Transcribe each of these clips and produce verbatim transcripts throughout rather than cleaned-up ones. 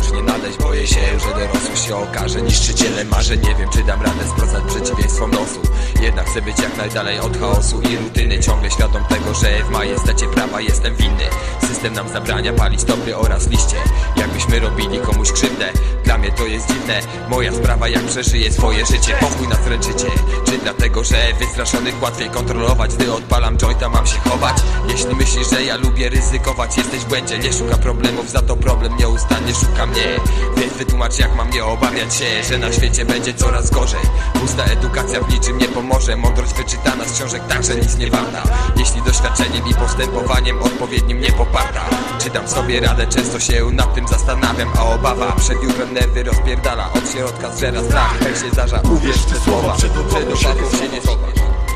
zacznie nadejść. Boję się, że dorosłość się okaże niszczycielem marzeń. Nie wiem, czy dam radę sprostać przeciwieństwom losu. Jednak chcę być jak najdalej od chaosu i rutyny. Ciągle świadom tego, że w majestacie prawa jestem winny. System nam zabrania palić topy oraz liście. Jakbyśmy robili komuś krzywdę, dla mnie to jest dziwne. Moja sprawa, jak przeżyję swoje życie. Pokój nas ręczycie. Czy dlatego, że wystraszonych łatwiej kontrolować? Gdy odpalam jointa, mam się chować? Jeśli myślisz, że ja lubię ryzykować, jesteś w błędzie. Nie szuka problemów, za to problem nieustannie szuka mnie. Więc wytłumacz, jak mam nie obawiać się, że na świecie będzie coraz gorzej. Pusta edukacja w niczym nie pomoże. Mądrość wyczytana z książek także nic nie warta, jeśli doświadczeniem i postępowaniem odpowiednim nie poparta. Czytam sobie radę, często się nad tym zastanawiam, a obawa przed jutrem nerwy rozpierdala. Od środka zżera strach, jak się zdarza, uwierz w te słowa. Przed obawą się nie chowasz.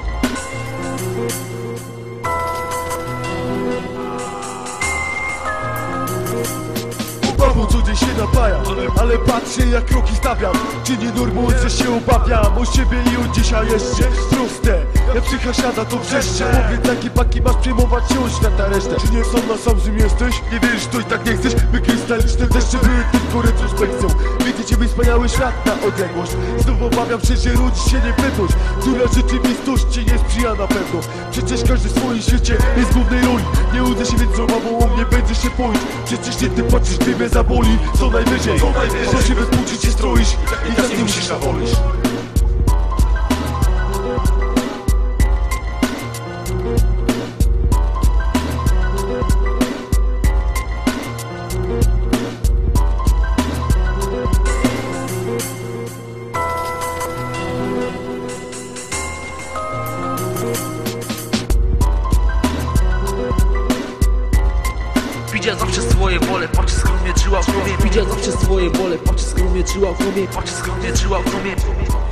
Obawą co dzień się napaja, ale patrzę jak kroki stawiam. Czy nie normą, że się obawiam o siebie i od dzisiaj jeszcze proste. Jak psycha siada to wrzeszcze. Powiedz jakie paki masz przejmować się od świata resztę. Czy nie sam na sam z nim jesteś? Nie wierzysz, to i tak nie chcesz. My krystaliczne deszcze były tylko retrospekcją. Widzę ciebie wspaniały świat na odległość. Znowu obawiam się, że rodzić się nie prędkość, która rzeczywistości nie sprzyja na pewno. Przecież każdy w swoim świecie jest w głównej roli. Nie uda się więc z obawą o mnie będzie się poić. Przecież nie ty patrzysz, gdy mnie zaboli. Co najwyżej, co się bez współczucia stroisz i tak nie musisz nawolić. Widział zawsze swoje wolę, patrz skąd mnie trzyła w głowie. Widział zawsze swoje wolę, patrz skąd mnie trzyła w głowie. Patrz skąd mnie trzyła w głowie.